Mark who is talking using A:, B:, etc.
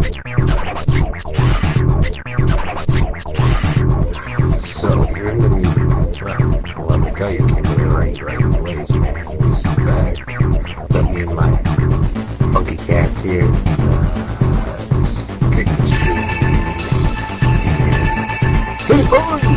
A: So, you're into music. Well, let me tell you, came to the right place, man. Just sit back, let me and my funky cats here, just kick the shit. Hey, boys!